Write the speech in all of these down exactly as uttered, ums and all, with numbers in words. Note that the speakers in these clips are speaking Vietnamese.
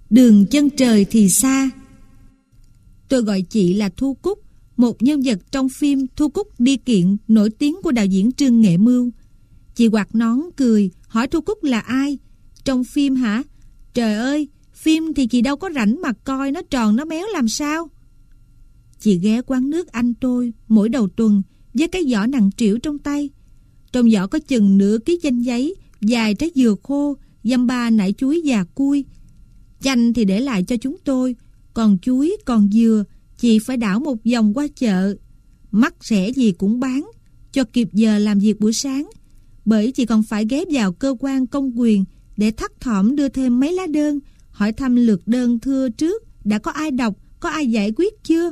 Đường chân trời thì xa. Tôi gọi chị là Thu Cúc, một nhân vật trong phim Thu Cúc đi kiện nổi tiếng của đạo diễn Trương Nghệ Mưu. Chị quạt nón cười, hỏi Thu Cúc là ai? Trong phim hả? Trời ơi, phim thì chị đâu có rảnh mà coi nó tròn nó méo làm sao. Chị ghé quán nước anh tôi mỗi đầu tuần với cái giỏ nặng trĩu trong tay. Trong giỏ có chừng nửa ký chanh giấy, vài trái dừa khô, dăm ba nải chuối già cui. Chanh thì để lại cho chúng tôi, còn chuối, còn dừa chị phải đảo một vòng qua chợ. Mắc rẻ gì cũng bán, cho kịp giờ làm việc buổi sáng. Bởi chị còn phải ghé vào cơ quan công quyền để thắt thỏm đưa thêm mấy lá đơn, hỏi thăm lượt đơn thưa trước đã có ai đọc, có ai giải quyết chưa.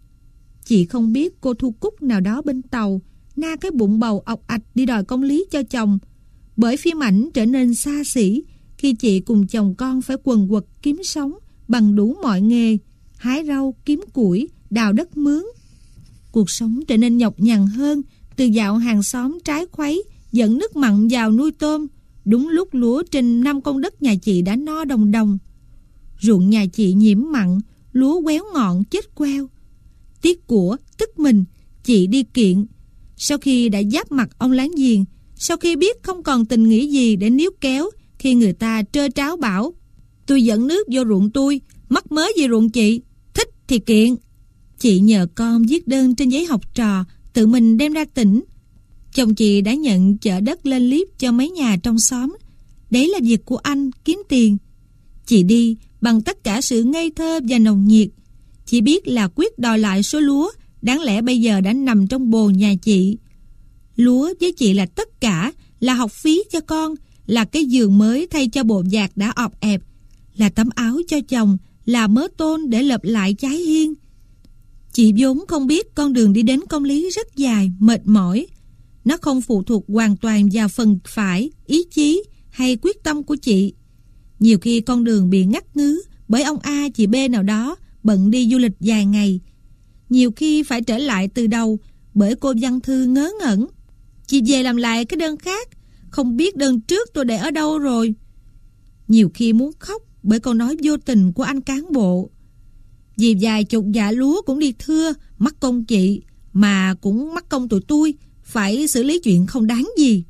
Chị không biết cô Thu Cúc nào đó bên tàu na cái bụng bầu ọc ạch đi đòi công lý cho chồng. Bởi phim ảnh trở nên xa xỉ khi chị cùng chồng con phải quần quật kiếm sống bằng đủ mọi nghề, hái rau, kiếm củi, đào đất mướn. Cuộc sống trở nên nhọc nhằn hơn từ dạo hàng xóm trái khuấy dẫn nước mặn vào nuôi tôm. Đúng lúc lúa trên năm con đất nhà chị đã no đồng đồng. Ruộng nhà chị nhiễm mặn, lúa quéo ngọn chết queo. Tiếc của, tức mình, chị đi kiện. Sau khi đã giáp mặt ông láng giềng, sau khi biết không còn tình nghĩa gì để níu kéo khi người ta trơ tráo bảo tôi dẫn nước vô ruộng tôi, mắc mớ gì ruộng chị, thích thì kiện. Chị nhờ con viết đơn trên giấy học trò, tự mình đem ra tỉnh. Chồng chị đã nhận chở đất lên liếp cho mấy nhà trong xóm. Đấy là việc của anh, kiếm tiền. Chị đi bằng tất cả sự ngây thơ và nồng nhiệt. Chị biết là quyết đòi lại số lúa đáng lẽ bây giờ đã nằm trong bồ nhà chị. Lúa với chị là tất cả, là học phí cho con, là cái giường mới thay cho bộ vạt đã ọp ẹp, là tấm áo cho chồng, là mớ tôn để lợp lại trái hiên. Chị vốn không biết con đường đi đến công lý rất dài, mệt mỏi. Nó không phụ thuộc hoàn toàn vào phần phải, ý chí hay quyết tâm của chị. Nhiều khi con đường bị ngắt ngứ bởi ông A chị B nào đó bận đi du lịch vài ngày. Nhiều khi phải trở lại từ đầu bởi cô văn thư ngớ ngẩn. Chị về làm lại cái đơn khác, không biết đơn trước tôi để ở đâu rồi. Nhiều khi muốn khóc bởi câu nói vô tình của anh cán bộ. Vì vài chục dạ lúa cũng đi thưa, mắc công chị, mà cũng mắc công tụi tôi, phải xử lý chuyện không đáng gì.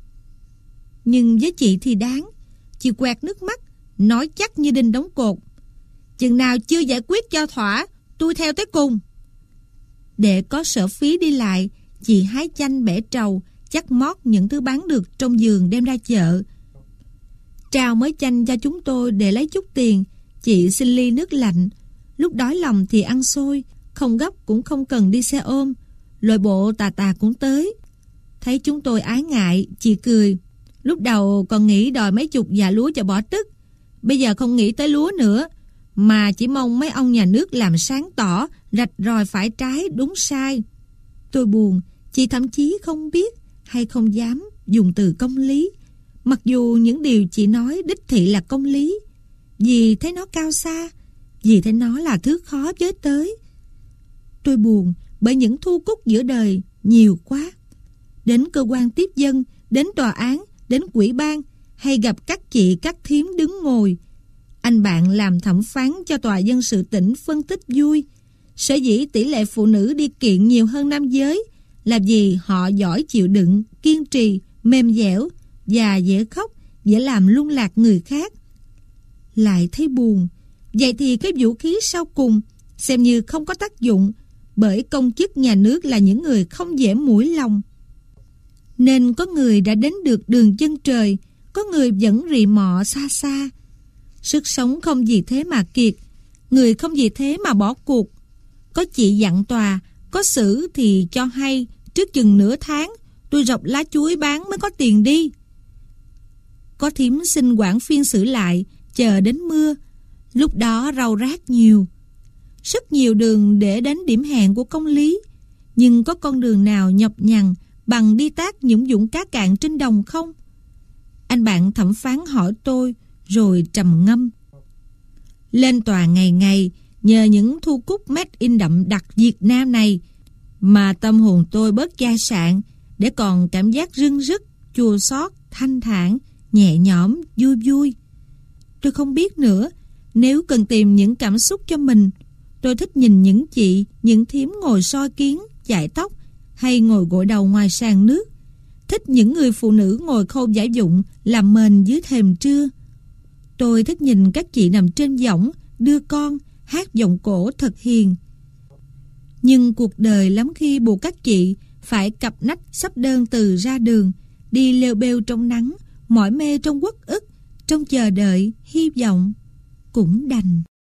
Nhưng với chị thì đáng. Chị quẹt nước mắt, nói chắc như đinh đóng cột. Chừng nào chưa giải quyết cho thỏa, tôi theo tới cùng. Để có sở phí đi lại, chị hái chanh bẻ trầu, chắc mót những thứ bán được trong vườn đem ra chợ. Trao mới chanh cho chúng tôi để lấy chút tiền. Chị xin ly nước lạnh. Lúc đói lòng thì ăn xôi, không gấp cũng không cần đi xe ôm. Lội bộ tà tà cũng tới. Thấy chúng tôi ái ngại, chị cười. Lúc đầu còn nghĩ đòi mấy chục dạ lúa cho bỏ tức. Bây giờ không nghĩ tới lúa nữa, mà chỉ mong mấy ông nhà nước làm sáng tỏ, rạch ròi phải trái đúng sai. Tôi buồn, chị thậm chí không biết hay không dám dùng từ công lý, mặc dù những điều chị nói đích thị là công lý. Vì thấy nó cao xa, vì thấy nó là thứ khó với tới. Tôi buồn bởi những thu cúc giữa đời nhiều quá. Đến cơ quan tiếp dân, đến tòa án, đến ủy ban, hay gặp các chị các thím đứng ngồi. Anh bạn làm thẩm phán cho tòa dân sự tỉnh phân tích vui. Sở dĩ tỷ lệ phụ nữ đi kiện nhiều hơn nam giới là vì họ giỏi chịu đựng, kiên trì, mềm dẻo và dễ khóc, dễ làm lung lạc người khác. Lại thấy buồn. Vậy thì cái vũ khí sau cùng xem như không có tác dụng, bởi công chức nhà nước là những người không dễ mũi lòng. Nên có người đã đến được đường chân trời, có người vẫn rì mọ xa xa. Sức sống không vì thế mà kiệt, người không vì thế mà bỏ cuộc. Có chị dặn tòa, có xử thì cho hay, trước chừng nửa tháng tôi rọc lá chuối bán mới có tiền đi. Có thím xin quản phiên xử lại, chờ đến mưa. Lúc đó rau rác nhiều. Rất nhiều đường để đến điểm hẹn của công lý. Nhưng có con đường nào nhọc nhằn bằng đi tác những vũng cá cạn trên đồng không? Anh bạn thẩm phán hỏi tôi, rồi trầm ngâm. Lên tòa ngày ngày, nhờ những thu cúc made in đậm đặc Việt Nam này, mà tâm hồn tôi bớt chai sạn, để còn cảm giác rưng rức, chua xót, thanh thản, nhẹ nhõm, vui vui. Tôi không biết nữa, Nếu cần tìm những cảm xúc cho mình, tôi thích nhìn những chị, những thím ngồi soi kiến, chải tóc hay ngồi gội đầu ngoài sàn nước. Thích những người phụ nữ ngồi khâu giải dụng, làm mền dưới thềm trưa. Tôi thích nhìn các chị nằm trên võng, đưa con, hát giọng cổ thật hiền. Nhưng cuộc đời lắm khi buộc các chị phải cặp nách sắp đơn từ ra đường, đi lêu bêu trong nắng, mỏi mê trong uất ức, trong chờ đợi, hy vọng. Cũng đành.